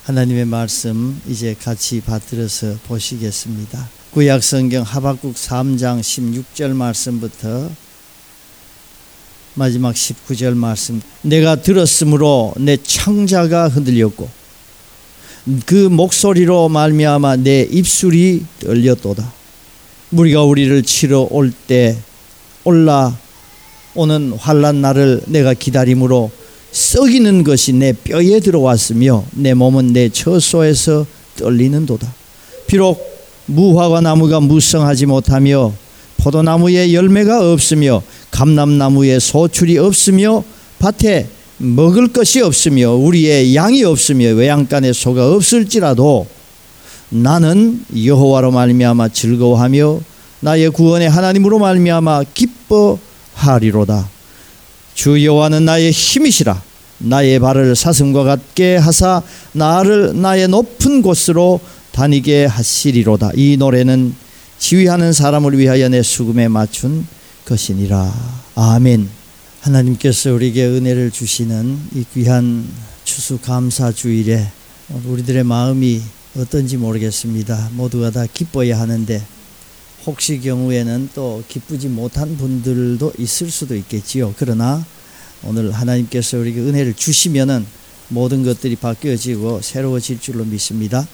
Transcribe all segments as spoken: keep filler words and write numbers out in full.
하나님의 말씀 이제 같이 받들어서 보시겠습니다. 구약성경 하박국 삼 장 십육 절 말씀부터 마지막 십구 절 말씀. 내가 들었으므로 내 창자가 흔들렸고 그 목소리로 말미암아 내 입술이 떨렸도다. 무리가 우리를 치러 올 때 올라오는 환난 날을 내가 기다림으로 썩이는 것이 내 뼈에 들어왔으며 내 몸은 내 처소에서 떨리는도다. 비록 무화과 나무가 무성하지 못하며 포도나무에 열매가 없으며 감람나무에 소출이 없으며 밭에 먹을 것이 없으며 우리의 양이 없으며 외양간에 소가 없을지라도 나는 여호와로 말미암아 즐거워하며 나의 구원의 하나님으로 말미암아 기뻐하리로다. 주 여호와는 나의 힘이시라. 나의 발을 사슴과 같게 하사 나를 나의 높은 곳으로 다니게 하시리로다. 이 노래는 지휘하는 사람을 위하여 내 수금에 맞춘 것이니라. 아멘. 하나님께서 우리에게 은혜를 주시는 이 귀한 추수감사주일에 우리들의 마음이 어떤지 모르겠습니다. 모두가 다 기뻐야 하는데 혹시 경우에는 또 기쁘지 못한 분들도 있을 수도 있겠지요. 그러나 오늘 하나님께서 우리에게 은혜를 주시면은 모든 것들이 바뀌어지고 새로워질 줄로 믿습니다.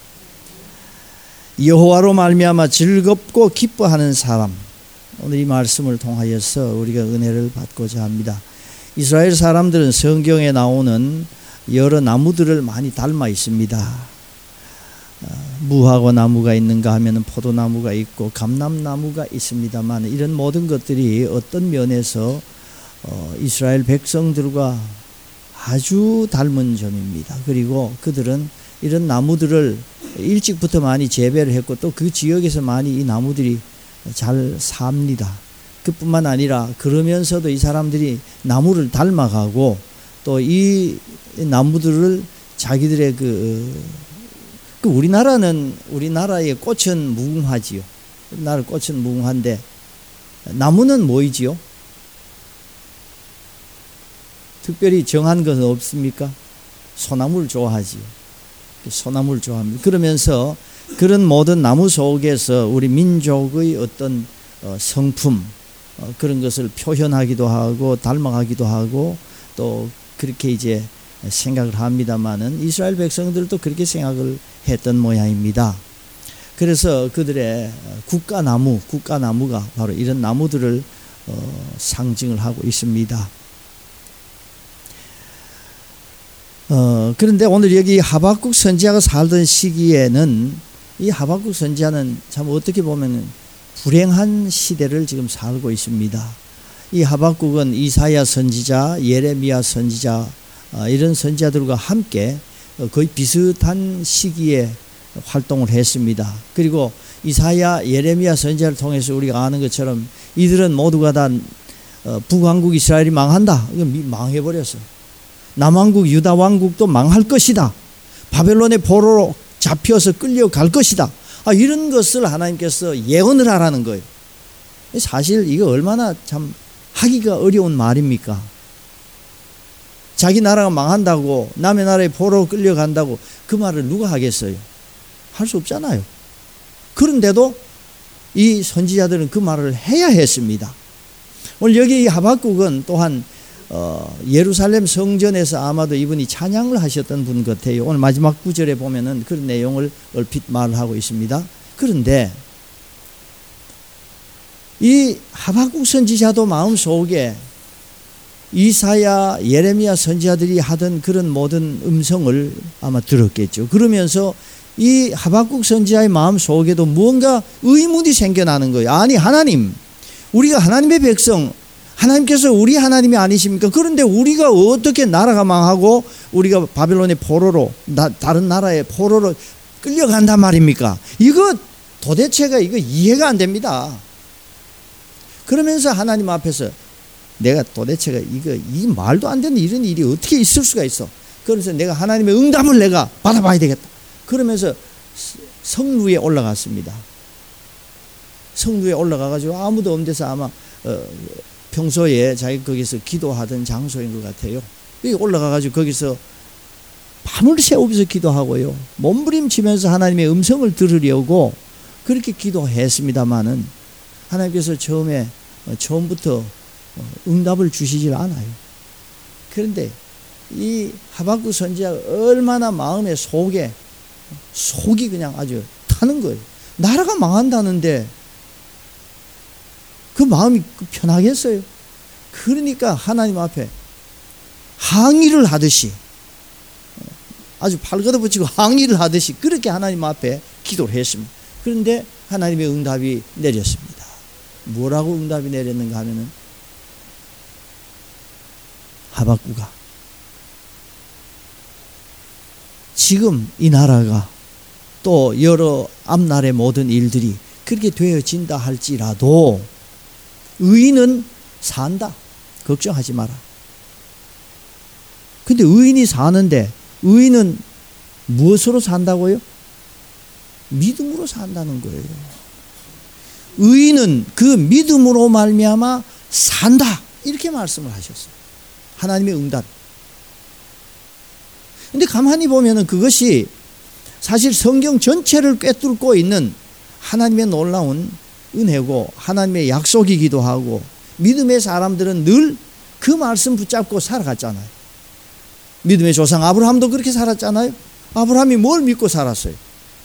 여호와로 말미암아 즐겁고 기뻐하는 사람, 오늘 이 말씀을 통하여서 우리가 은혜를 받고자 합니다. 이스라엘 사람들은 성경에 나오는 여러 나무들을 많이 닮아 있습니다. 무화과 나무가 있는가 하면 포도나무가 있고 감람나무가 있습니다만 이런 모든 것들이 어떤 면에서 어, 이스라엘 백성들과 아주 닮은 점입니다. 그리고 그들은 이런 나무들을 일찍부터 많이 재배를 했고 또 그 지역에서 많이 이 나무들이 잘 삽니다. 그뿐만 아니라 그러면서도 이 사람들이 나무를 닮아가고 또 이 나무들을 자기들의 그, 그 우리나라는 우리나라의 꽃은 무궁화지요. 우리나라 꽃은 무궁화인데 나무는 뭐이지요? 특별히 정한 것은 없습니까? 소나무를 좋아하지요. 소나무를 좋아합니다. 그러면서 그런 모든 나무 속에서 우리 민족의 어떤 성품 그런 것을 표현하기도 하고 닮아가기도 하고 또 그렇게 이제 생각을 합니다만은 이스라엘 백성들도 그렇게 생각을 했던 모양입니다. 그래서 그들의 국가나무, 국가나무가 바로 이런 나무들을 상징을 하고 있습니다. 어, 그런데 오늘 여기 하박국 선지자가 살던 시기에는 이 하박국 선지자는 참 어떻게 보면 불행한 시대를 지금 살고 있습니다. 이 하박국은 이사야 선지자, 예레미야 선지자 어, 이런 선지자들과 함께 거의 비슷한 시기에 활동을 했습니다. 그리고 이사야, 예레미야 선지자를 통해서 우리가 아는 것처럼 이들은 모두가 다 어, 북왕국 이스라엘이 망한다. 이거 망해버렸어. 남왕국 유다 왕국도 망할 것이다. 바벨론의 포로로 잡혀서 끌려갈 것이다. 아, 이런 것을 하나님께서 예언을 하라는 거예요. 사실 이거 얼마나 참 하기가 어려운 말입니까? 자기 나라가 망한다고 남의 나라에 포로로 끌려간다고 그 말을 누가 하겠어요? 할 수 없잖아요. 그런데도 이 선지자들은 그 말을 해야 했습니다. 오늘 여기 이 하박국은 또한 어, 예루살렘 성전에서 아마도 이분이 찬양을 하셨던 분 같아요. 오늘 마지막 구절에 보면은 그런 내용을 얼핏 말을 하고 있습니다. 그런데 이 하박국 선지자도 마음속에 이사야, 예레미야 선지자들이 하던 그런 모든 음성을 아마 들었겠죠. 그러면서 이 하박국 선지자의 마음속에도 무언가 의문이 생겨나는 거예요. 아니, 하나님, 우리가 하나님의 백성, 하나님께서 우리 하나님이 아니십니까? 그런데 우리가 어떻게 나라가 망하고 우리가 바벨론의 포로로 나, 다른 나라의 포로로 끌려간단 말입니까? 이거 도대체가 이거 이해가 안 됩니다. 그러면서 하나님 앞에서 내가 도대체가 이거 이 말도 안 되는 이런 일이 어떻게 있을 수가 있어? 그래서 내가 하나님의 응답을 내가 받아봐야 되겠다. 그러면서 성루에 올라갔습니다. 성루에 올라가가지고 아무도 없는 데서 아마 어, 평소에 자기 거기서 기도하던 장소인 것 같아요. 여기 올라가가지고 거기서 밤을 새우면서 기도하고요. 몸부림치면서 하나님의 음성을 들으려고 그렇게 기도했습니다마는 하나님께서 처음에 처음부터 응답을 주시질 않아요. 그런데 이 하박국 선지자가 얼마나 마음의 속에 속이 그냥 아주 타는 거예요. 나라가 망한다는데 그 마음이 편하겠어요? 그러니까 하나님 앞에 항의를 하듯이 아주 발걷어붙이고 항의를 하듯이 그렇게 하나님 앞에 기도를 했습니다. 그런데 하나님의 응답이 내렸습니다. 뭐라고 응답이 내렸는가 하면은 하박국아, 지금 이 나라가 또 여러 앞날의 모든 일들이 그렇게 되어진다 할지라도 의인은 산다. 걱정하지 마라. 근데 의인이 사는데 의인은 무엇으로 산다고요? 믿음으로 산다는 거예요. 의인은 그 믿음으로 말미암아 산다. 이렇게 말씀을 하셨어요. 하나님의 응답. 근데 가만히 보면은 그것이 사실 성경 전체를 꿰뚫고 있는 하나님의 놀라운 은혜고 하나님의 약속이기도 하고 믿음의 사람들은 늘 그 말씀 붙잡고 살아갔잖아요. 믿음의 조상 아브라함도 그렇게 살았잖아요. 아브라함이 뭘 믿고 살았어요?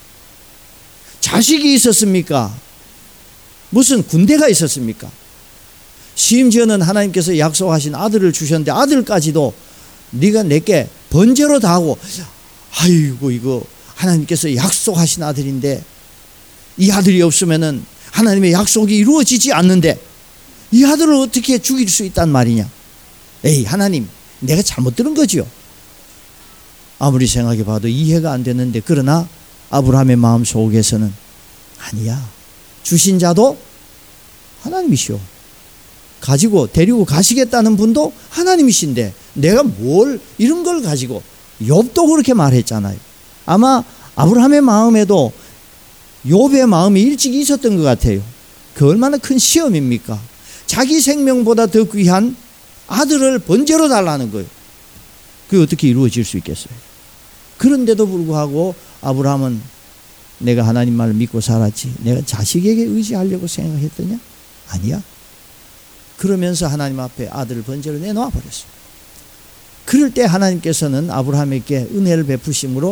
자식이 있었습니까? 무슨 군대가 있었습니까? 심지어는 하나님께서 약속하신 아들을 주셨는데 아들까지도 네가 내게 번제로 다 하고, 아이고 이거 하나님께서 약속하신 아들인데 이 아들이 없으면은 하나님의 약속이 이루어지지 않는데 이 아들을 어떻게 죽일 수 있단 말이냐? 에이, 하나님, 내가 잘못 들은 거지요. 아무리 생각해 봐도 이해가 안 되는데, 그러나 아브라함의 마음 속에서는 아니야, 주신 자도 하나님이시오, 가지고 데리고 가시겠다는 분도 하나님이신데 내가 뭘 이런 걸 가지고. 욥도 그렇게 말했잖아요. 아마 아브라함의 마음에도 욥의 마음이 일찍 있었던 것 같아요. 그 얼마나 큰 시험입니까? 자기 생명보다 더 귀한 아들을 번제로 달라는 거예요. 그게 어떻게 이루어질 수 있겠어요? 그런데도 불구하고 아브라함은 내가 하나님 말을 믿고 살았지, 내가 자식에게 의지하려고 생각했더냐? 아니야. 그러면서 하나님 앞에 아들을 번제로 내놓아 버렸어요. 그럴 때 하나님께서는 아브라함에게 은혜를 베푸심으로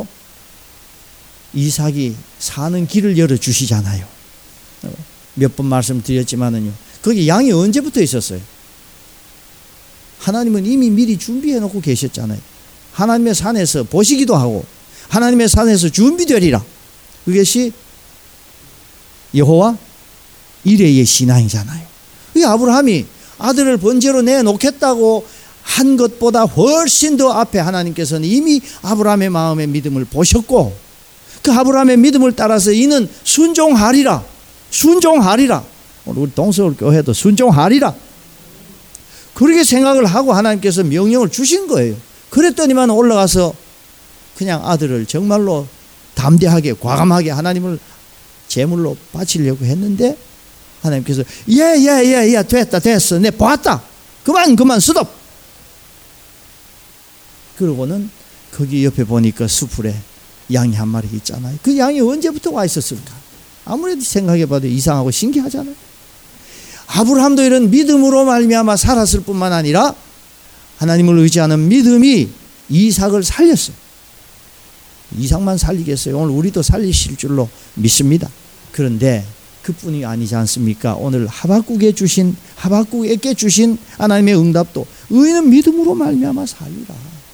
이삭이 사는 길을 열어주시잖아요. 몇 번 말씀드렸지만은요, 거기 양이 언제부터 있었어요? 하나님은 이미 미리 준비해 놓고 계셨잖아요. 하나님의 산에서 보시기도 하고 하나님의 산에서 준비되리라. 그것이 여호와 이레의 신앙이잖아요. 이 아브라함이 아들을 번제로 내놓겠다고 한 것보다 훨씬 더 앞에 하나님께서는 이미 아브라함의 마음의 믿음을 보셨고, 그 아브라함의 믿음을 따라서 이는 순종하리라, 순종하리라. 오늘 우리 동서울 교회도 순종하리라, 그렇게 생각을 하고 하나님께서 명령을 주신 거예요. 그랬더니만 올라가서 그냥 아들을 정말로 담대하게 과감하게 하나님을 제물로 바치려고 했는데 하나님께서 예예예예 됐다 됐어, 내 봤다, 그만 그만 스톱. 그러고는 거기 옆에 보니까 수풀에 양이 한 마리 있잖아요. 그 양이 언제부터 와 있었을까? 아무래도 생각해봐도 이상하고 신기하잖아요. 아브라함도 이런 믿음으로 말미암아 살았을 뿐만 아니라 하나님을 의지하는 믿음이 이삭을 살렸어요. 이삭만 살리겠어요? 오늘 우리도 살리실 줄로 믿습니다. 그런데 그뿐이 아니지 않습니까? 오늘 하박국에 주신 하박국에게 주신 하나님의 응답도 의인은 믿음으로 말미암아 살리라.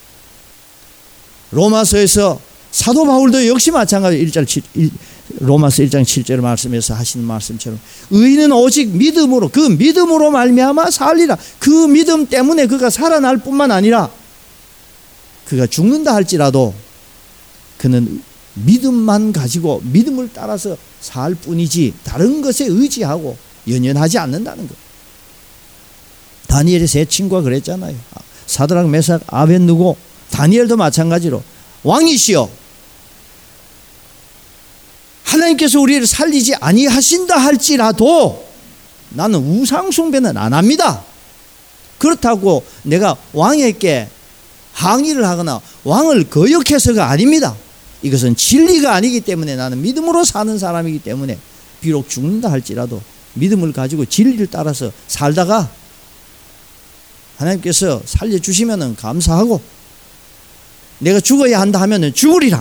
로마서에서 사도 바울도 역시 마찬가지 일 절 칠, 로마서 일 장 칠 절 말씀에서 하시는 말씀처럼 의인은 오직 믿음으로, 그 믿음으로 말미암아 살리라. 그 믿음 때문에 그가 살아날 뿐만 아니라 그가 죽는다 할지라도 그는 믿음만 가지고 믿음을 따라서 살 뿐이지 다른 것에 의지하고 연연하지 않는다는 것. 다니엘의 세 친구가 그랬잖아요. 사드락, 메삭, 아벳느고, 다니엘도 마찬가지로 왕이시여, 하나님께서 우리를 살리지 아니하신다 할지라도 나는 우상 숭배는 안 합니다. 그렇다고 내가 왕에게 항의를 하거나 왕을 거역해서가 아닙니다. 이것은 진리가 아니기 때문에 나는 믿음으로 사는 사람이기 때문에 비록 죽는다 할지라도 믿음을 가지고 진리를 따라서 살다가 하나님께서 살려주시면 감사하고 내가 죽어야 한다 하면 죽으리라.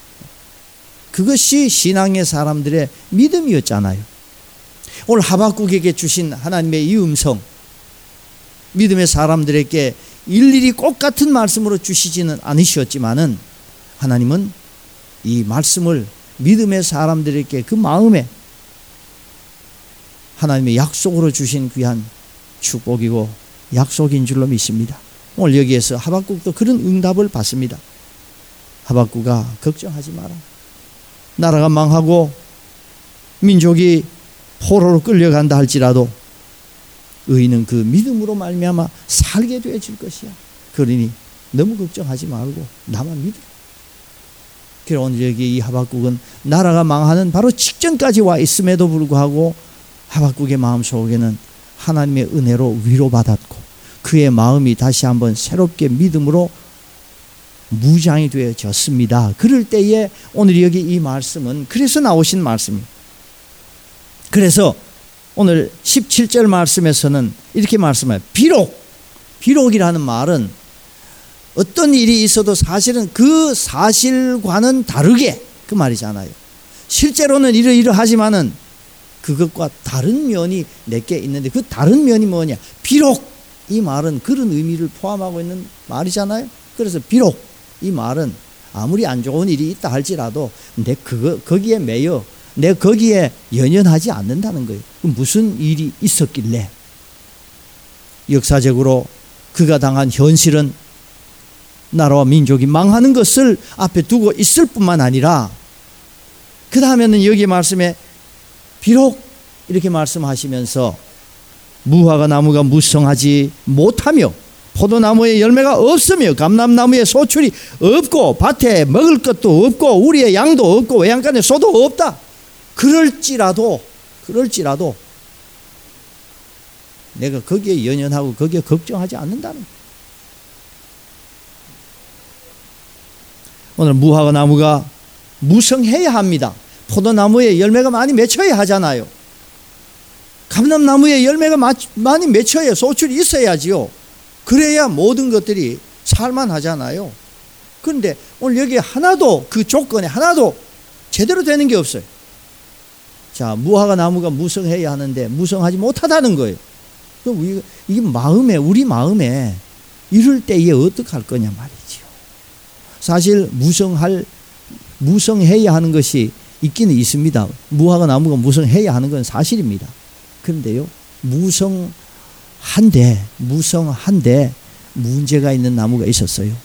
그것이 신앙의 사람들의 믿음이었잖아요. 오늘 하박국에게 주신 하나님의 이 음성, 믿음의 사람들에게 일일이 꼭 같은 말씀으로 주시지는 않으셨지만은 하나님은 이 말씀을 믿음의 사람들에게 그 마음에 하나님의 약속으로 주신 귀한 축복이고 약속인 줄로 믿습니다. 오늘 여기에서 하박국도 그런 응답을 받습니다. 하박국아, 걱정하지 마라. 나라가 망하고 민족이 포로로 끌려간다 할지라도 의인은 그 믿음으로 말미암아 살게 되어질 것이야. 그러니 너무 걱정하지 말고 나만 믿어. 그래서 오늘 여기 이 하박국은 나라가 망하는 바로 직전까지 와 있음에도 불구하고 하박국의 마음속에는 하나님의 은혜로 위로받았고 그의 마음이 다시 한번 새롭게 믿음으로 무장이 되어졌습니다. 그럴 때에 오늘 여기 이 말씀은 그래서 나오신 말씀입니다. 그래서 오늘 십칠 절 말씀에서는 이렇게 말씀해요. 비록, 비록이라는 말은 어떤 일이 있어도 사실은 그 사실과는 다르게 그 말이잖아요. 실제로는 이러이러하지만은 그것과 다른 면이 내게 있는데 그 다른 면이 뭐냐? 비록 이 말은 그런 의미를 포함하고 있는 말이잖아요. 그래서 비록 이 말은 아무리 안 좋은 일이 있다 할지라도 내 그거 거기에 매여 내 거기에 연연하지 않는다는 거예요. 무슨 일이 있었길래? 역사적으로 그가 당한 현실은 나라와 민족이 망하는 것을 앞에 두고 있을 뿐만 아니라 그 다음에는 여기 말씀에 비록 이렇게 말씀하시면서 무화과 나무가 무성하지 못하며 포도나무에 열매가 없으며 감람나무에 소출이 없고 밭에 먹을 것도 없고 우리의 양도 없고 외양간에 소도 없다. 그럴지라도 그럴지라도 내가 거기에 연연하고 거기에 걱정하지 않는다는 거예요. 오늘 무화과 나무가 무성해야 합니다. 포도나무에 열매가 많이 맺혀야 하잖아요. 감람나무에 열매가 많이 맺혀야 소출이 있어야지요. 그래야 모든 것들이 살만하잖아요. 그런데 오늘 여기 하나도 그 조건에 하나도 제대로 되는 게 없어요. 자, 무화과 나무가 무성해야 하는데 무성하지 못하다는 거예요. 그럼 이게 마음에 우리 마음에 이럴 때에 어떻게 할 거냐 말이지요. 사실 무성할 무성해야 하는 것이 있기는 있습니다. 무화과 나무가 무성해야 하는 건 사실입니다. 그런데요, 무성한데 무성한데 문제가 있는 나무가 있었어요.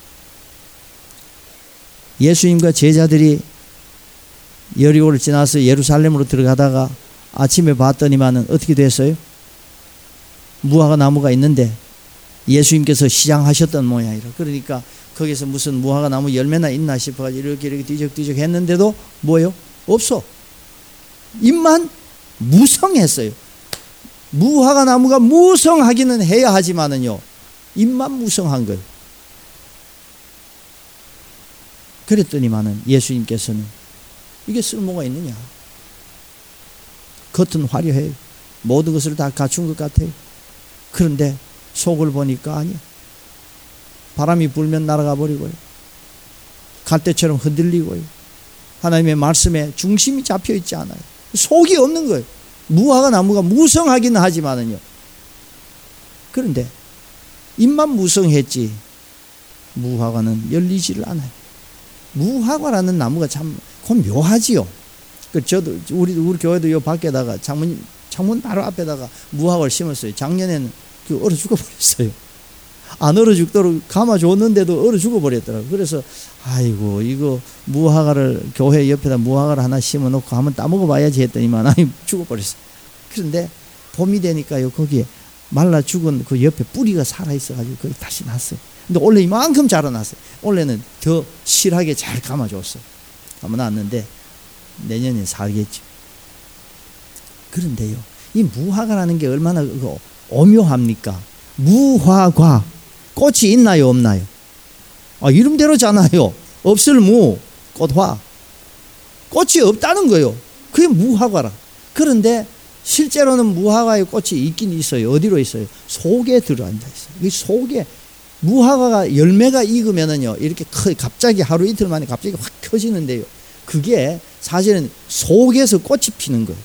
예수님과 제자들이 여리고를 지나서 예루살렘으로 들어가다가 아침에 봤더니만은 어떻게 됐어요? 무화과 나무가 있는데 예수님께서 시장하셨던 모양이라. 그러니까 거기서 무슨 무화과 나무 열매나 있나 싶어가지고 이렇게 이렇게 뒤적뒤적 했는데도 뭐요? 없어. 잎만 무성했어요. 무화과 나무가 무성하기는 해야 하지만은요, 잎만 무성한 거예요. 그랬더니만은 예수님께서는 이게 쓸모가 있느냐? 겉은 화려해요. 모든 것을 다 갖춘 것 같아요. 그런데 속을 보니까 아니야. 바람이 불면 날아가 버리고요. 갈대처럼 흔들리고요. 하나님의 말씀에 중심이 잡혀 있지 않아요. 속이 없는 거예요. 무화과 나무가 무성하기는 하지만은요. 그런데 잎만 무성했지 무화과는 열리지를 않아요. 무화과라는 나무가 참 묘하지요. 그 저도 우리 우리 교회도 요 밖에다가 창문 창문 바로 앞에다가 무화과를 심었어요. 작년에는 그 얼어 죽어 버렸어요. 안 얼어 죽도록 감아줬는데도 얼어 죽어 버렸더라고요. 그래서 아이고 이거 무화과를 교회 옆에다 무화과를 하나 심어놓고 한번 따먹어 봐야지 했더니만 아니 죽어 버렸어요. 그런데 봄이 되니까요 거기에 말라 죽은 그 옆에 뿌리가 살아 있어가지고 거기 다시 났어요. 근데 원래 이만큼 자라났어요. 원래는 더 실하게 잘 감아줬어요. 감아놨는데 내년에 살겠죠. 그런데요, 이 무화과라는 게 얼마나 오묘합니까? 무화과 꽃이 있나요, 없나요? 아, 이름대로잖아요. 없을 무, 꽃화. 꽃이 없다는 거예요. 그게 무화과라. 그런데 실제로는 무화과의 꽃이 있긴 있어요. 어디로 있어요? 속에 들어앉아 있어요. 이 속에 무화과가 열매가 익으면은요, 이렇게 커, 갑자기 하루 이틀 만에 갑자기 확 켜지는데요. 그게 사실은 속에서 꽃이 피는 거예요.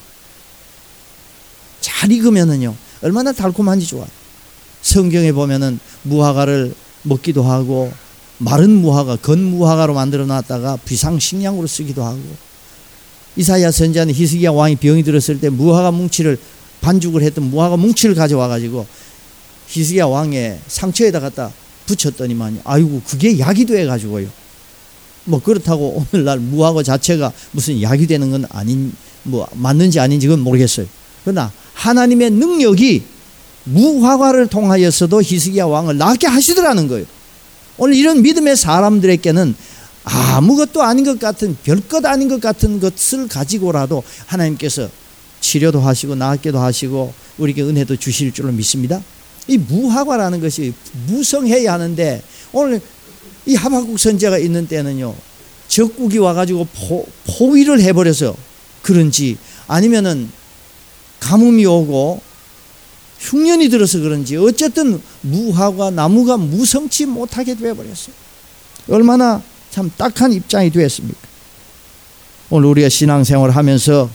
잘 익으면은요, 얼마나 달콤한지 좋아요. 성경에 보면은 무화과를 먹기도 하고, 마른 무화과, 건무화과로 만들어 놨다가 비상식량으로 쓰기도 하고, 이사야 선지자는 히스기야 왕이 병이 들었을 때 무화과 뭉치를 반죽을 했던 무화과 뭉치를 가져와 가지고 히스기야 왕의 상처에다 갖다 붙였더니만 아이고 그게 약이 돼 가지고요. 뭐 그렇다고 오늘날 무화과 자체가 무슨 약이 되는 건 아닌, 뭐 맞는지 아닌지 그건 모르겠어요. 그러나 하나님의 능력이 무화과를 통하여서도 히스기야 왕을 낫게 하시더라는 거예요. 오늘 이런 믿음의 사람들에게는 아무것도 아닌 것 같은, 별것 아닌 것 같은 것을 가지고라도 하나님께서 치료도 하시고 낫게도 하시고 우리에게 은혜도 주실 줄로 믿습니다. 이 무화과라는 것이 무성해야 하는데, 오늘 이 하박국 선지자가 있는 때는요, 적국이 와가지고 포, 포위를 해버려서 그런지, 아니면은 가뭄이 오고 흉년이 들어서 그런지, 어쨌든 무화과 나무가 무성치 못하게 되어버렸어요. 얼마나 참 딱한 입장이 되었습니까? 오늘 우리가 신앙생활을 하면서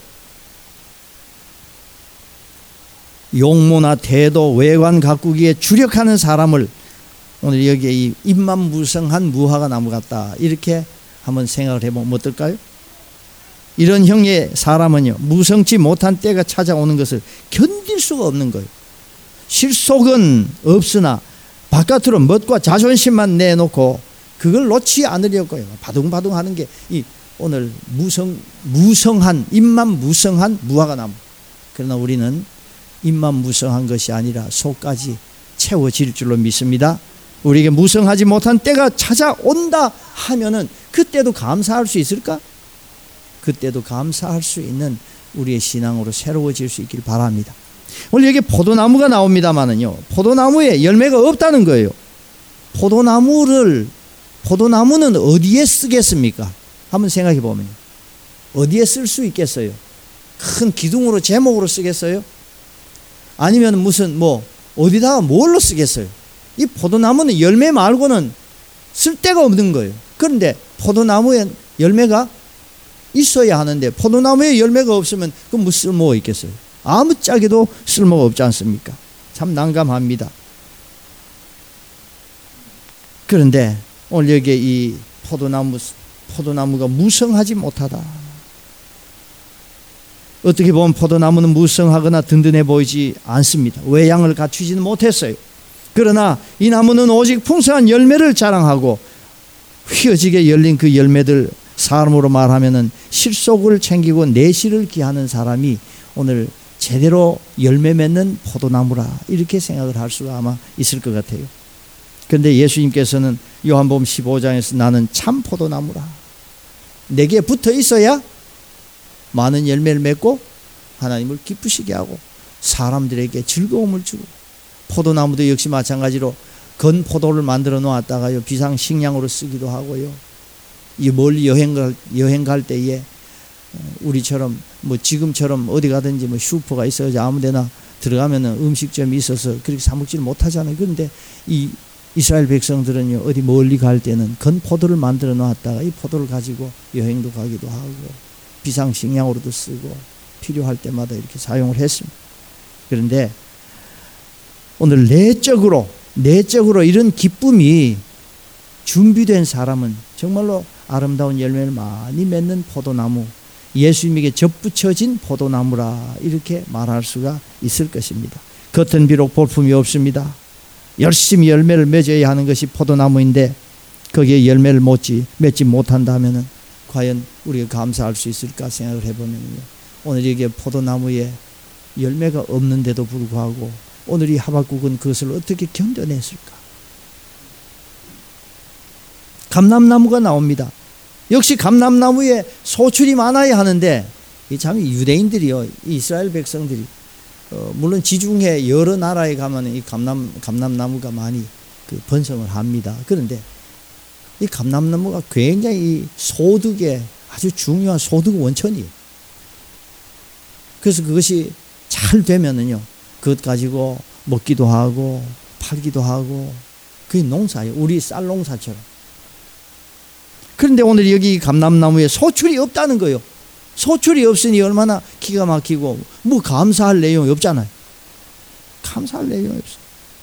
용모나 태도, 외관 가꾸기에 주력하는 사람을 오늘 여기에 이 입만 무성한 무화과 나무 같다, 이렇게 한번 생각을 해보면 어떨까요? 이런 형의 사람은요, 무성치 못한 때가 찾아오는 것을 견딜 수가 없는 거예요. 실속은 없으나 바깥으로 멋과 자존심만 내놓고 그걸 놓지 않으려고요. 바둥바둥 하는 게 이 오늘 무성, 무성한, 입만 무성한 무화과 나무. 그러나 우리는 입만 무성한 것이 아니라 속까지 채워질 줄로 믿습니다. 우리에게 무성하지 못한 때가 찾아온다 하면은 그때도 감사할 수 있을까? 그때도 감사할 수 있는 우리의 신앙으로 새로워질 수 있길 바랍니다. 오늘 여기 포도나무가 나옵니다만은요, 포도나무에 열매가 없다는 거예요. 포도나무를, 포도나무는 어디에 쓰겠습니까? 한번 생각해 보면 어디에 쓸 수 있겠어요? 큰 기둥으로, 제목으로 쓰겠어요? 아니면 무슨 뭐 어디다가 뭘로 쓰겠어요? 이 포도나무는 열매 말고는 쓸 데가 없는 거예요. 그런데 포도나무에 열매가 있어야 하는데 포도나무에 열매가 없으면 그 무슨 쓸모가 있겠어요? 아무짝에도 쓸모가 없지 않습니까? 참 난감합니다. 그런데 오늘 여기에 이 포도나무, 포도나무가 무성하지 못하다. 어떻게 보면 포도나무는 무성하거나 든든해 보이지 않습니다. 외양을 갖추지는 못했어요. 그러나 이 나무는 오직 풍성한 열매를 자랑하고 휘어지게 열린 그 열매들, 사람으로 말하면은 실속을 챙기고 내실을 기하는 사람이 오늘 제대로 열매 맺는 포도나무라, 이렇게 생각을 할 수가 아마 있을 것 같아요. 그런데 예수님께서는 요한복음 십오 장에서 나는 참 포도나무라, 내게 붙어 있어야 많은 열매를 맺고 하나님을 기쁘시게 하고 사람들에게 즐거움을 주고, 포도나무도 역시 마찬가지로 건 포도를 만들어 놓았다가요 비상식량으로 쓰기도 하고요, 이 멀리 여행 갈, 여행 갈 때에 우리처럼 뭐 지금처럼 어디 가든지 뭐 슈퍼가 있어서 아무데나 들어가면은 음식점이 있어서 그렇게 사 먹지를 못하잖아요. 그런데 이 이스라엘 백성들은요, 어디 멀리 갈 때는 건 포도를 만들어 놨다가 이 포도를 가지고 여행도 가기도 하고 비상식량으로도 쓰고 필요할 때마다 이렇게 사용을 했습니다. 그런데 오늘 내적으로 내적으로 이런 기쁨이 준비된 사람은 정말로 아름다운 열매를 많이 맺는 포도나무, 예수님에게 접붙여진 포도나무라, 이렇게 말할 수가 있을 것입니다. 겉은 비록 볼품이 없습니다. 열심히 열매를 맺어야 하는 것이 포도나무인데 거기에 열매를 맺지, 맺지 못한다면 과연 우리가 감사할 수 있을까 생각을 해보면요, 오늘 여기에 포도나무에 열매가 없는데도 불구하고 오늘 이 하박국은 그것을 어떻게 견뎌냈을까? 감람나무가 나옵니다. 역시 감람나무에 소출이 많아야 하는데 참 유대인들이요, 이스라엘 백성들이 어, 물론 지중해 여러 나라에 가면 이 감람 감람나무가 많이 그 번성을 합니다. 그런데 이 감람나무가 굉장히 소득의 아주 중요한 소득 원천이에요. 그래서 그것이 잘 되면은요, 그것 가지고 먹기도 하고 팔기도 하고, 그게 농사예요. 우리 쌀 농사처럼. 그런데 오늘 여기 감람나무에 소출이 없다는 거예요. 소출이 없으니 얼마나 기가 막히고, 뭐 감사할 내용이 없잖아요. 감사할 내용이 없어요.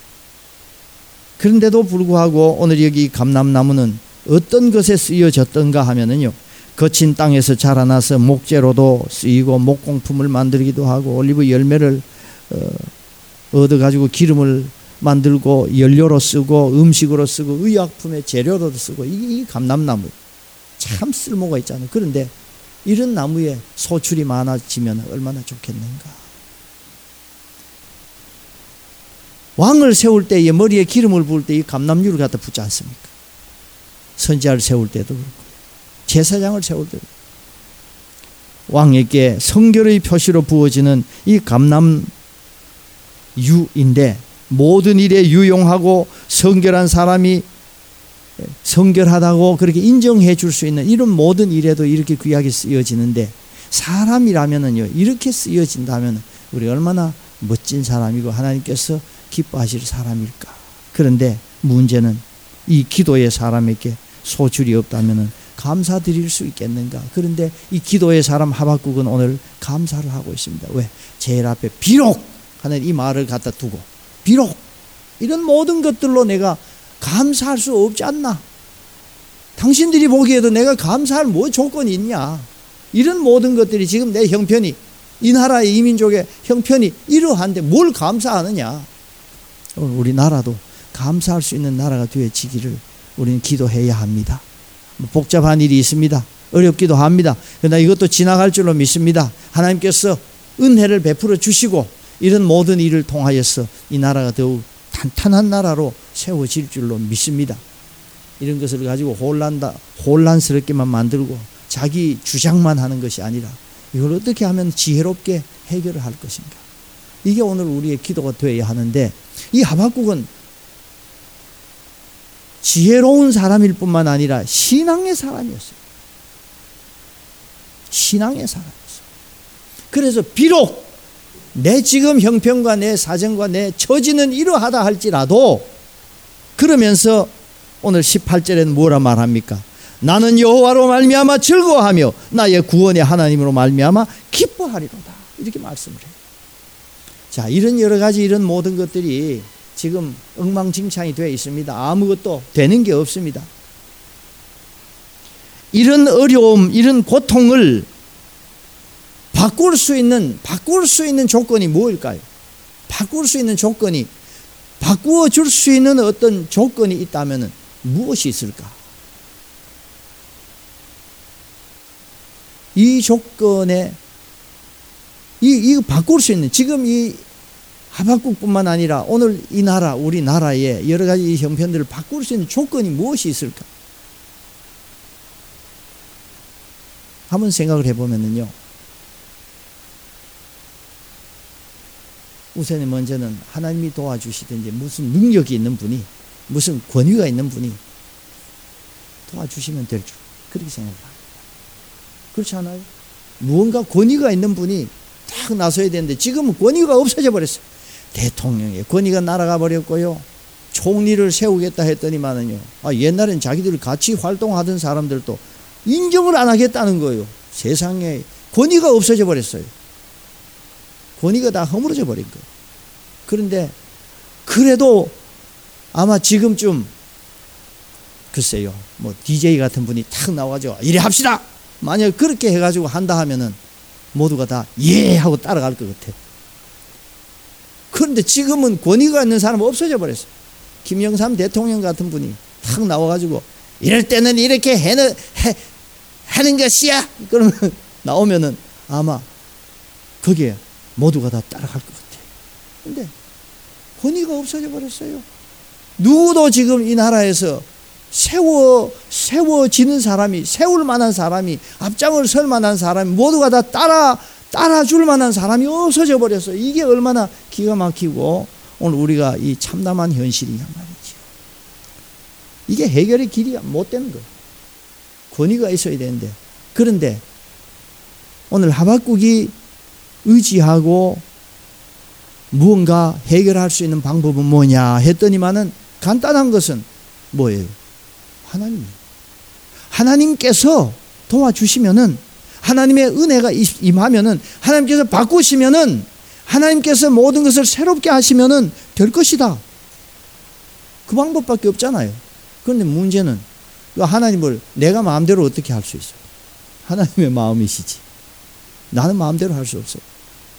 그런데도 불구하고 오늘 여기 감람나무는 어떤 것에 쓰여졌던가 하면은요, 거친 땅에서 자라나서 목재로도 쓰이고 목공품을 만들기도 하고, 올리브 열매를 어, 얻어가지고 기름을 만들고 연료로 쓰고 음식으로 쓰고 의약품의 재료로도 쓰고, 이게 감람나무 참 쓸모가 있잖아요. 그런데 이런 나무에 소출이 많아지면 얼마나 좋겠는가. 왕을 세울 때에 머리에 기름을 부을 때 이 감람류를 갖다 붓지 않습니까? 선지자를 세울 때도 그렇고 제사장을 세울 때도 그렇고. 왕에게 성결의 표시로 부어지는 이 감람유인데, 모든 일에 유용하고 성결한 사람이 성결하다고 그렇게 인정해 줄 수 있는 이런 모든 일에도 이렇게 귀하게 쓰여지는데, 사람이라면은요, 이렇게 쓰여진다면 우리 얼마나 멋진 사람이고 하나님께서 기뻐하실 사람일까. 그런데 문제는 이 기도의 사람에게 소출이 없다면 감사드릴 수 있겠는가. 그런데 이 기도의 사람 하박국은 오늘 감사를 하고 있습니다. 왜? 제일 앞에 비록 하는 이 말을 갖다 두고, 비록 이런 모든 것들로 내가 감사할 수 없지 않나. 당신들이 보기에도 내가 감사할 뭐 조건이 있냐. 이런 모든 것들이 지금 내 형편이, 이 나라의 이민족의 형편이 이러한데 뭘 감사하느냐. 우리나라도 감사할 수 있는 나라가 되어지기를 우리는 기도해야 합니다. 복잡한 일이 있습니다. 어렵기도 합니다. 그러나 이것도 지나갈 줄로 믿습니다. 하나님께서 은혜를 베풀어 주시고 이런 모든 일을 통하여서 이 나라가 더욱 탄탄한 나라로 세워질 줄로 믿습니다. 이런 것을 가지고 혼란다, 혼란스럽게만 만들고 자기 주장만 하는 것이 아니라 이걸 어떻게 하면 지혜롭게 해결을 할 것인가. 이게 오늘 우리의 기도가 되어야 하는데, 이 하박국은 지혜로운 사람일 뿐만 아니라 신앙의 사람이었어요. 신앙의 사람이었어요. 그래서 비록 내 지금 형편과 내 사정과 내 처지는 이러하다 할지라도, 그러면서 오늘 십팔 절에는 뭐라 말합니까? 나는 여호와로 말미암아 즐거워하며 나의 구원의 하나님으로 말미암아 기뻐하리로다. 이렇게 말씀을 해요. 자, 이런 여러 가지 이런 모든 것들이 지금 엉망진창이 되어 있습니다. 아무것도 되는 게 없습니다. 이런 어려움, 이런 고통을 바꿀 수 있는, 바꿀 수 있는 조건이 무엇일까요? 바꿀 수 있는 조건이, 바꾸어 줄 수 있는 어떤 조건이 있다면 무엇이 있을까? 이 조건에, 이, 이 바꿀 수 있는, 지금 이 하박국뿐만 아니라 오늘 이 나라, 우리나라의 여러 가지 이 형편들을 바꿀 수 있는 조건이 무엇이 있을까? 한번 생각을 해보면요, 우선 먼저는 하나님이 도와주시든지 무슨 능력이 있는 분이, 무슨 권위가 있는 분이 도와주시면 될 줄, 그렇게 생각합니다. 그렇지 않아요? 무언가 권위가 있는 분이 딱 나서야 되는데 지금은 권위가 없어져 버렸어요. 대통령의 권위가 날아가 버렸고요, 총리를 세우겠다 했더니만은요, 아, 옛날엔 자기들 같이 활동하던 사람들도 인정을 안 하겠다는 거예요. 세상에 권위가 없어져 버렸어요. 권위가 다 허물어져 버린 거예요. 그런데 그래도 아마 지금쯤 글쎄요, 뭐 디제이 같은 분이 탁 나와가지고 이래 합시다, 만약 그렇게 해가지고 한다 하면은 모두가 다 예 하고 따라갈 것 같아요. 그런데 지금은 권위가 있는 사람 없어져 버렸어요. 김영삼 대통령 같은 분이 탁 나와가지고 이럴 때는 이렇게 해는, 해, 하는 것이야, 그러면 나오면은 아마 거기에 모두가 다 따라갈 것 같아요. 근데 권위가 없어져 버렸어요. 누구도 지금 이 나라에서 세워, 세워지는 사람이, 세울 만한 사람이, 앞장을 설 만한 사람이, 모두가 다 따라, 따라줄 만한 사람이 없어져 버렸어요. 이게 얼마나 기가 막히고 오늘 우리가 이 참담한 현실이냐 말이죠. 이게 해결의 길이 못 되는 거예요. 권위가 있어야 되는데. 그런데 오늘 하박국이 의지하고 무언가 해결할 수 있는 방법은 뭐냐 했더니만은 간단한 것은 뭐예요? 하나님이에요. 하나님께서 도와주시면은, 하나님의 은혜가 임하면은, 하나님께서 바꾸시면은, 하나님께서 모든 것을 새롭게 하시면은 될 것이다. 그 방법밖에 없잖아요. 그런데 문제는 하나님을 내가 마음대로 어떻게 할 수 있어요? 하나님의 마음이시지. 나는 마음대로 할 수 없어요.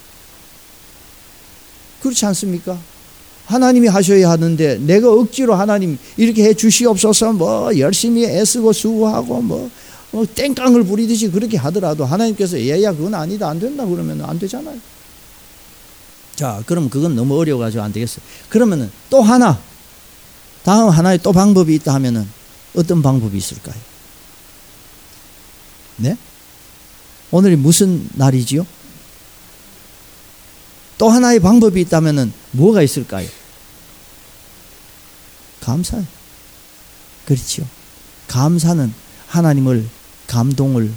그렇지 않습니까? 하나님이 하셔야 하는데 내가 억지로 하나님 이렇게 해 주시옵소서 뭐 열심히 애쓰고 수고하고 뭐, 뭐 땡깡을 부리듯이 그렇게 하더라도 하나님께서 얘야 그건 아니다 안 된다 그러면 안 되잖아요. 자, 그럼 그건 너무 어려워가지고 안 되겠어요. 그러면은 또 하나, 다음 하나의 또 방법이 있다 하면은 어떤 방법이 있을까요? 네? 오늘이 무슨 날이지요? 또 하나의 방법이 있다면은 뭐가 있을까요? 감사요. 그렇지요. 감사는 하나님을 감동을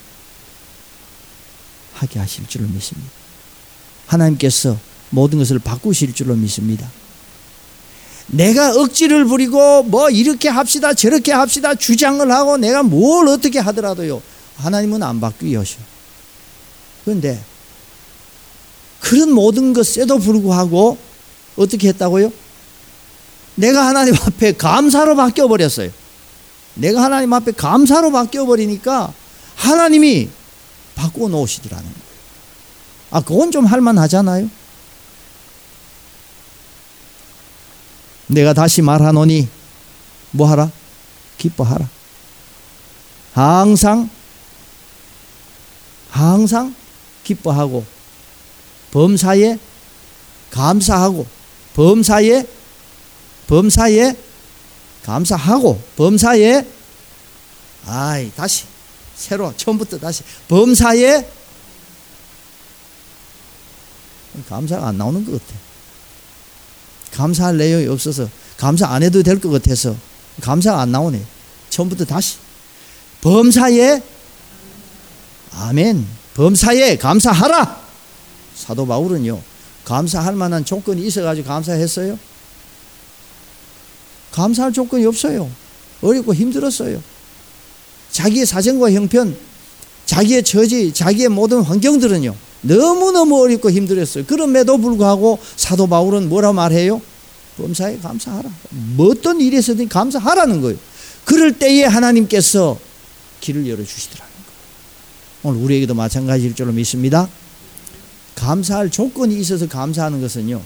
하게 하실 줄로 믿습니다. 하나님께서 모든 것을 바꾸실 줄로 믿습니다. 내가 억지를 부리고 뭐 이렇게 합시다 저렇게 합시다 주장을 하고 내가 뭘 어떻게 하더라도요, 하나님은 안 바뀌어셔. 그런데 그런 모든 것에도 불구하고 어떻게 했다고요? 내가 하나님 앞에 감사로 바뀌어버렸어요. 내가 하나님 앞에 감사로 바뀌어버리니까 하나님이 바꾸어 놓으시더라는 거예요. 아, 그건 좀 할만하잖아요. 내가 다시 말하노니 뭐하라? 기뻐하라. 항상 항상 기뻐하고 범사에 감사하고 범사에 범사에 감사하고 범사에 아이 다시 새로 처음부터 다시 범사에 감사가 안 나오는 것 같아. 감사할 내용이 없어서 감사 안 해도 될 것 같아서 감사가 안 나오네. 처음부터 다시 범사에 아멘. 범사에 감사하라. 사도 바울은요, 감사할 만한 조건이 있어가지고 감사했어요? 감사할 조건이 없어요. 어렵고 힘들었어요. 자기의 사정과 형편, 자기의 처지, 자기의 모든 환경들은요 너무너무 어렵고 힘들었어요. 그럼에도 불구하고 사도 바울은 뭐라 말해요? 범사에 감사하라. 뭐 어떤 일에서든 감사하라는 거예요. 그럴 때에 하나님께서 길을 열어주시더라는 거예요. 오늘 우리에게도 마찬가지일 줄로 믿습니다. 감사할 조건이 있어서 감사하는 것은요,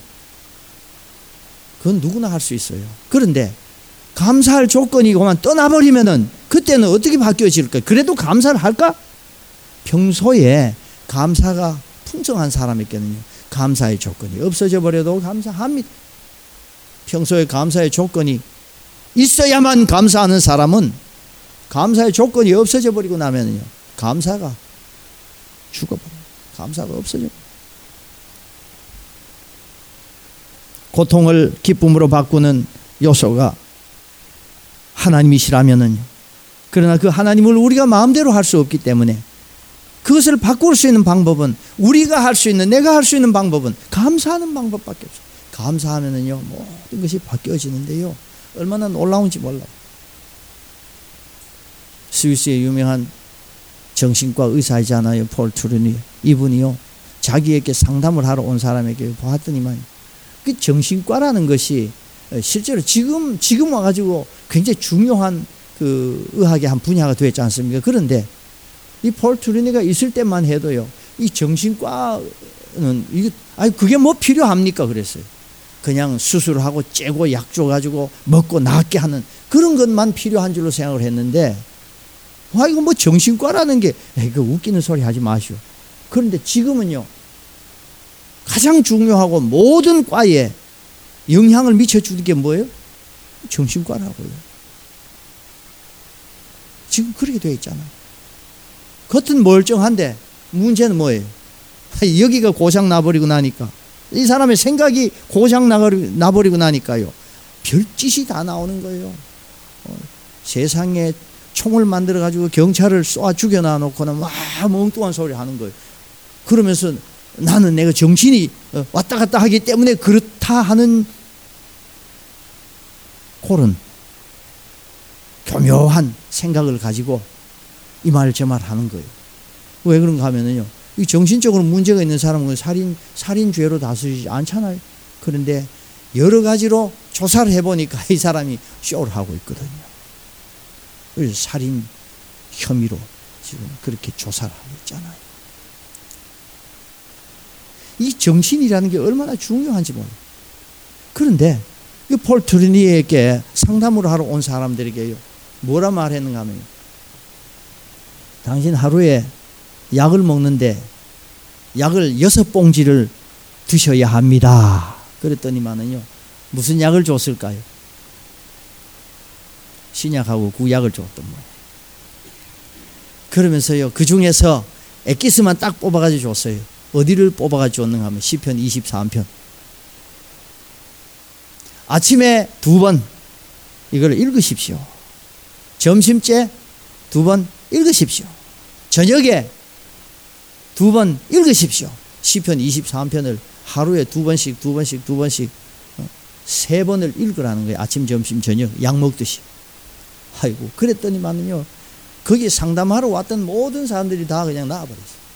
그건 누구나 할 수 있어요. 그런데 감사할 조건이 그만 떠나버리면은 그때는 어떻게 바뀌어질까? 그래도 감사를 할까? 평소에 감사가 풍성한 사람에게는요, 감사의 조건이 없어져 버려도 감사합니다. 평소에 감사의 조건이 있어야만 감사하는 사람은 감사의 조건이 없어져 버리고 나면요, 감사가 죽어버려요. 감사가 없어져. 고통을 기쁨으로 바꾸는 요소가 하나님이시라면은요, 그러나 그 하나님을 우리가 마음대로 할 수 없기 때문에 그것을 바꿀 수 있는 방법은, 우리가 할 수 있는, 내가 할 수 있는 방법은 감사하는 방법밖에 없어요. 감사하면은요 모든 것이 바뀌어지는데요, 얼마나 놀라운지 몰라요. 스위스의 유명한 정신과 의사이잖아요, 폴 트루니. 이분이요, 자기에게 상담을 하러 온 사람에게 보았더니만 그 정신과라는 것이 실제로 지금 지금 와가지고 굉장히 중요한 그 의학의 한 분야가 되었지 않습니까? 그런데 이 폴 트루니가 있을 때만 해도요, 이 정신과는 이게 아니 그게 뭐 필요합니까? 그랬어요. 그냥 수술하고 째고 약 줘가지고 먹고 낫게 하는 그런 것만 필요한 줄로 생각을 했는데, 와 이거 뭐 정신과라는 게 그 웃기는 소리 하지 마시오. 그런데 지금은요, 가장 중요하고 모든 과에 영향을 미쳐주는 게 뭐예요? 정신과라고요. 지금 그렇게 되어 있잖아요. 겉은 멀쩡한데 문제는 뭐예요? 여기가 고장 나버리고 나니까, 이 사람의 생각이 고장 나버리고 나니까요, 별짓이 다 나오는 거예요. 세상에 총을 만들어 가지고 경찰을 쏘아 죽여놔 놓고는 막 엉뚱한 소리 하는 거예요. 그러면서 나는 내가 정신이 왔다 갔다 하기 때문에 그렇다 하는 그런 교묘한 생각을 가지고 이 말 저 말 하는 거예요. 왜 그런가 하면은요, 이 정신적으로 문제가 있는 사람은 살인, 살인죄로 다스리지 않잖아요. 그런데 여러 가지로 조사를 해보니까 이 사람이 쇼를 하고 있거든요. 그래서 살인 혐의로 지금 그렇게 조사를 하고 있잖아요. 이 정신이라는 게 얼마나 중요한지 몰라요. 그런데 이 폴 트리니에게 상담을 하러 온 사람들에게요, 뭐라 말했는가 하면, 당신 하루에 약을 먹는데 약을 여섯 봉지를 드셔야 합니다. 그랬더니만은요, 무슨 약을 줬을까요? 신약하고 구약을 줬던 거예요. 그러면서요, 그 중에서 엑기스만 딱 뽑아가지고 줬어요. 어디를 뽑아가지고 줬는가 하면 시편 이십삼 편. 아침에 두 번 이걸 읽으십시오. 점심때 두 번 읽으십시오. 저녁에 두 번 읽으십시오. 시편 이십삼 편을 하루에 두 번씩 두 번씩 두 번씩 세 번을 읽으라는 거예요. 아침 점심 저녁 약 먹듯이. 아이고, 그랬더니만은요, 거기 상담하러 왔던 모든 사람들이 다 그냥 나와버렸어요.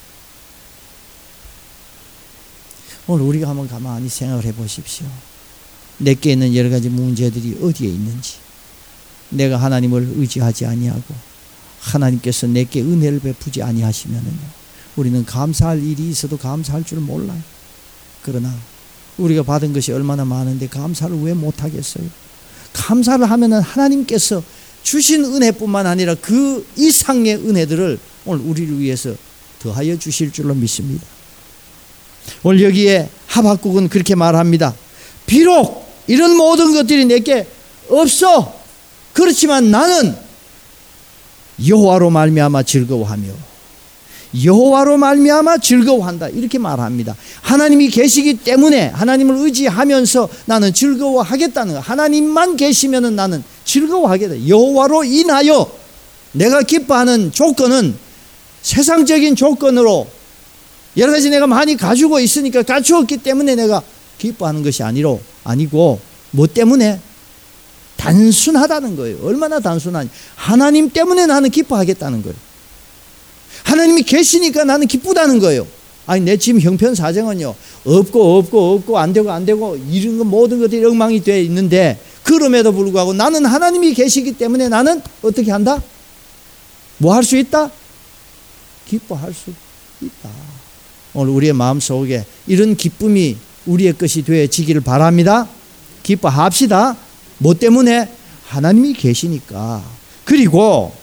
오늘 우리가 한번 가만히 생각을 해보십시오. 내게 있는 여러 가지 문제들이 어디에 있는지, 내가 하나님을 의지하지 아니하고 하나님께서 내게 은혜를 베푸지 아니하시면은요, 우리는 감사할 일이 있어도 감사할 줄 몰라요. 그러나 우리가 받은 것이 얼마나 많은데 감사를 왜 못하겠어요? 감사를 하면은 하나님께서 주신 은혜뿐만 아니라 그 이상의 은혜들을 오늘 우리를 위해서 더하여 주실 줄로 믿습니다. 오늘 여기에 하박국은 그렇게 말합니다. 비록 이런 모든 것들이 내게 없어. 그렇지만 나는 여호와로 말미암아 즐거워하며 여호와로 말미암아 즐거워한다. 이렇게 말합니다. 하나님이 계시기 때문에 하나님을 의지하면서 나는 즐거워하겠다는 거야. 하나님만 계시면은 나는 즐거워하겠다. 여호와로 인하여 내가 기뻐하는 조건은 세상적인 조건으로 여러 가지 내가 많이 가지고 있으니까 갖추었기 때문에 내가 기뻐하는 것이 아니로 아니고 뭐 때문에? 단순하다는 거예요. 얼마나 단순하냐. 하나님 때문에 나는 기뻐하겠다는 거예요. 하나님이 계시니까 나는 기쁘다는 거예요. 아니, 내 지금 형편사정은요, 없고 없고 없고 안 되고 안 되고 이런 거 모든 것들이 엉망이 되어 있는데, 그럼에도 불구하고 나는 하나님이 계시기 때문에 나는 어떻게 한다? 뭐 할 수 있다? 기뻐할 수 있다. 오늘 우리의 마음속에 이런 기쁨이 우리의 것이 되어지기를 바랍니다. 기뻐합시다. 뭐 때문에? 하나님이 계시니까. 그리고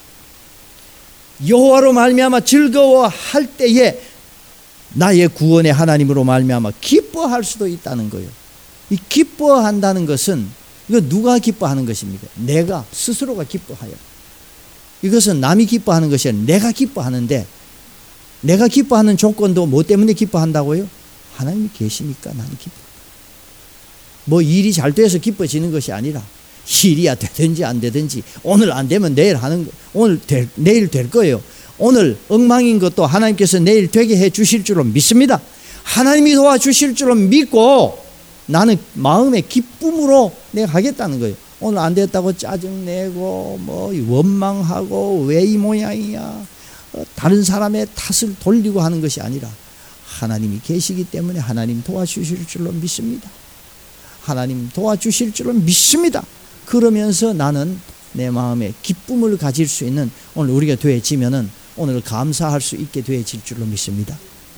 여호와로 말미암아 즐거워할 때에 나의 구원의 하나님으로 말미암아 기뻐할 수도 있다는 거예요. 이 기뻐한다는 것은, 이거 누가 기뻐하는 것입니까? 내가 스스로가 기뻐하여. 이것은 남이 기뻐하는 것이 아니라 내가 기뻐하는데, 내가 기뻐하는 조건도 뭐 때문에 기뻐한다고요? 하나님이 계시니까 나는 기뻐. 뭐 일이 잘 돼서 기뻐지는 것이 아니라, 일이야 되든지 안 되든지 오늘 안 되면 내일 하는 거, 오늘 될, 내일 될 거예요. 오늘 엉망인 것도 하나님께서 내일 되게 해 주실 줄로 믿습니다. 하나님이 도와주실 줄로 믿고 나는 마음의 기쁨으로 내가 하겠다는 거예요. 오늘 안 됐다고 짜증내고 뭐 원망하고 왜 이 모양이야, 다른 사람의 탓을 돌리고 하는 것이 아니라 하나님이 계시기 때문에 하나님 도와주실 줄로 믿습니다. 하나님 도와주실 줄로 믿습니다. 그러면서 나는 내 마음에 기쁨을 가질 수 있는 오늘 우리가 되어지면은 오늘 감사할 수 있게 되어질 줄로 믿습니다.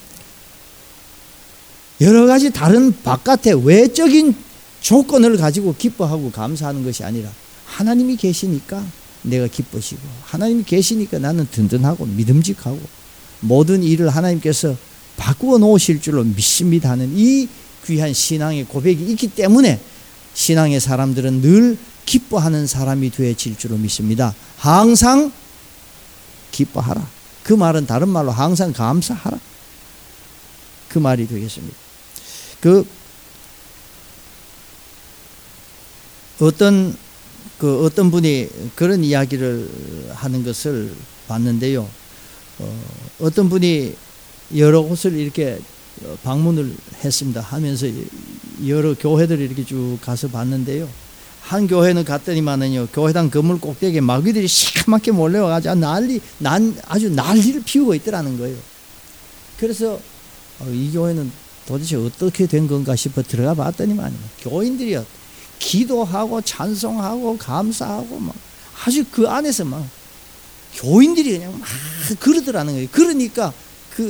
여러 가지 다른 바깥의 외적인 조건을 가지고 기뻐하고 감사하는 것이 아니라 하나님이 계시니까 내가 기뻐지고, 하나님이 계시니까 나는 든든하고 믿음직하고 모든 일을 하나님께서 바꾸어 놓으실 줄로 믿습니다 하는 이 귀한 신앙의 고백이 있기 때문에 신앙의 사람들은 늘 기뻐하는 사람이 되어질 줄로 믿습니다. 항상 기뻐하라. 그 말은 다른 말로 항상 감사하라. 그 말이 되겠습니다. 그 어떤 그 어떤 분이 그런 이야기를 하는 것을 봤는데요. 어, 어떤 분이 여러 곳을 이렇게 방문을 했습니다. 하면서 여러 교회들을 이렇게 쭉 가서 봤는데요. 한 교회는 갔더니만은요, 교회당 건물 꼭대기에 마귀들이 시커멓게 몰려와가지고 난리, 난, 아주 난리를 피우고 있더라는 거예요. 그래서 어, 이 교회는 도대체 어떻게 된 건가 싶어 들어가 봤더니만요, 교인들이요, 기도하고 찬송하고 감사하고 막 아주 그 안에서 막 교인들이 그냥 막 그러더라는 거예요. 그러니까 그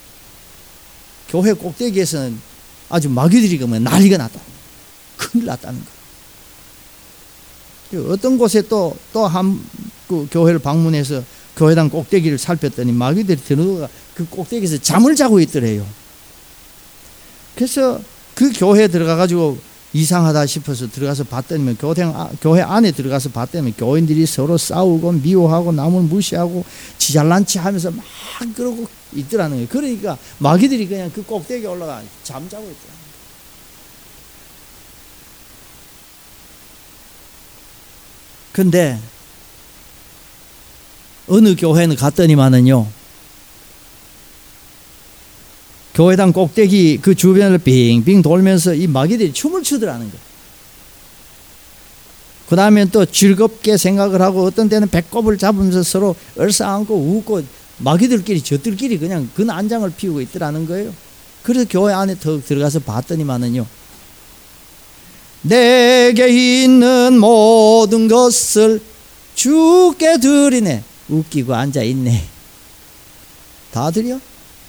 교회 꼭대기에서는 아주 마귀들이 그러면 난리가 났다. 큰일 났다는 거예요. 어떤 곳에 또, 또 한 그 교회를 방문해서 교회당 꼭대기를 살폈더니 마귀들이 들어가 그 꼭대기에서 잠을 자고 있더래요. 그래서 그 교회에 들어가가지고 이상하다 싶어서 들어가서 봤더니 교회, 교회 안에 들어가서 봤더니 교인들이 서로 싸우고 미워하고 남을 무시하고 지잘난치 하면서 막 그러고 있더라는 거예요. 그러니까 마귀들이 그냥 그 꼭대기에 올라가 잠자고 있더라는 거예요. 근데 어느 교회는 갔더니만은요, 교회당 꼭대기 그 주변을 빙빙 돌면서 이 마귀들이 춤을 추더라는 거예요. 그 다음에 또 즐겁게 생각을 하고 어떤 때는 배꼽을 잡으면서 서로 얼싸안고 웃고 마귀들끼리 저들끼리 그냥 그 난장을 피우고 있더라는 거예요. 그래서 교회 안에 더 들어가서 봤더니만은요, 내게 있는 모든 것을 주께 드리네. 웃기고 앉아있네. 다 드려?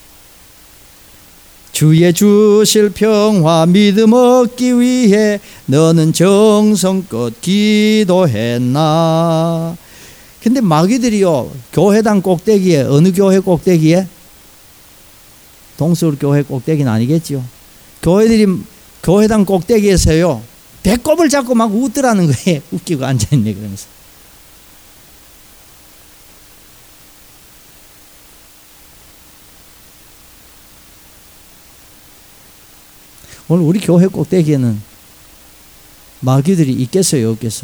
주의 주실 평화 믿음 얻기 위해 너는 정성껏 기도했나. 근데 마귀들이요, 교회당 꼭대기에, 어느 교회 꼭대기에? 동서울 교회 꼭대기는 아니겠지요. 교회들이 교회당 꼭대기에서요, 배꼽을 잡고 막 웃더라는 거예요. 웃기고 앉아있네 그러면서. 오늘 우리 교회 꼭대기에는 마귀들이 있겠어요, 없겠어요?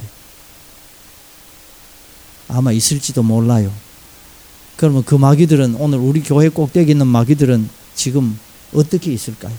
아마 있을지도 몰라요. 그러면 그 마귀들은, 오늘 우리 교회 꼭대기에 있는 마귀들은 지금 어떻게 있을까요?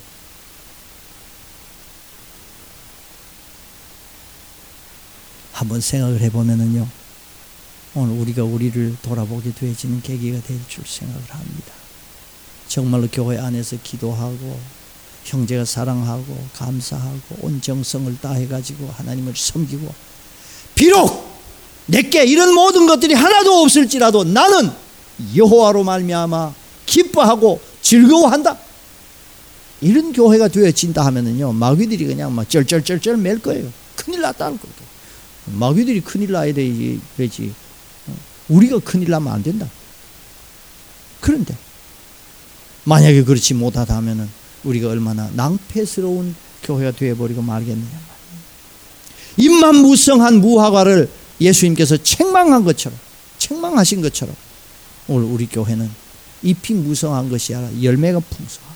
한번 생각을 해보면은요, 오늘 우리가 우리를 돌아보게 되어지는 계기가 될 줄 생각을 합니다. 정말로 교회 안에서 기도하고 형제가 사랑하고 감사하고 온 정성을 다해가지고 하나님을 섬기고, 비록 내게 이런 모든 것들이 하나도 없을지라도 나는 여호와로 말미암아 기뻐하고 즐거워한다, 이런 교회가 되어진다 하면은요, 마귀들이 그냥 막 쩔쩔쩔쩔 맬 거예요. 큰일 났다 할 거예요. 마귀들이 큰일 나야 되지, 그렇지 우리가 큰일 나면 안 된다. 그런데 만약에 그렇지 못하다 하면은 우리가 얼마나 낭패스러운 교회가 되어버리고 말겠느냐. 입만 무성한 무화과를 예수님께서 책망한 것처럼, 책망하신 것처럼 오늘 우리 교회는 잎이 무성한 것이 아니라 열매가 풍성하고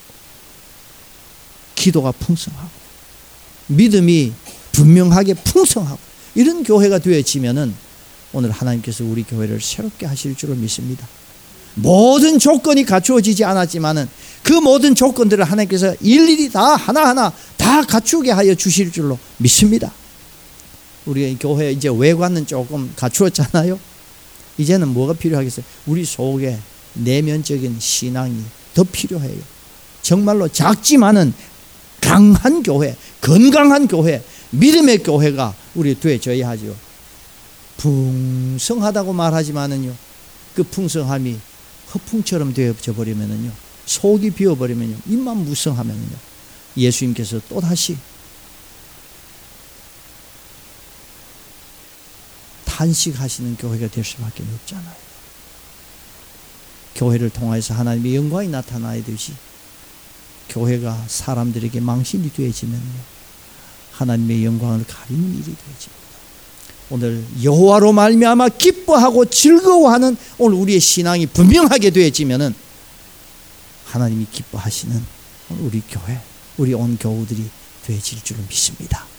기도가 풍성하고 믿음이 분명하게 풍성하고 이런 교회가 되어지면은 오늘 하나님께서 우리 교회를 새롭게 하실 줄을 믿습니다. 모든 조건이 갖추어지지 않았지만은 그 모든 조건들을 하나님께서 일일이 다 하나하나 다 갖추게 하여 주실 줄로 믿습니다. 우리 교회 이제 외관은 조금 갖추었잖아요. 이제는 뭐가 필요하겠어요? 우리 속에 내면적인 신앙이 더 필요해요. 정말로 작지만은 강한 교회, 건강한 교회, 믿음의 교회가 우리 되어져야 하죠. 풍성하다고 말하지만은요, 그 풍성함이 허풍처럼 되어져 버리면은요, 속이 비어버리면요, 입만 무성하면은요, 예수님께서 또다시 탄식하시는 교회가 될 수밖에 없잖아요. 교회를 통해서 하나님의 영광이 나타나야 되지, 교회가 사람들에게 망신이 되어지면요, 하나님의 영광을 가리는 일이 되어집니다. 오늘 여호와로 말미암아 기뻐하고 즐거워하는 오늘 우리의 신앙이 분명하게 되어지면은 하나님이 기뻐하시는 우리 교회, 우리 온 교우들이 되어질 줄을 믿습니다.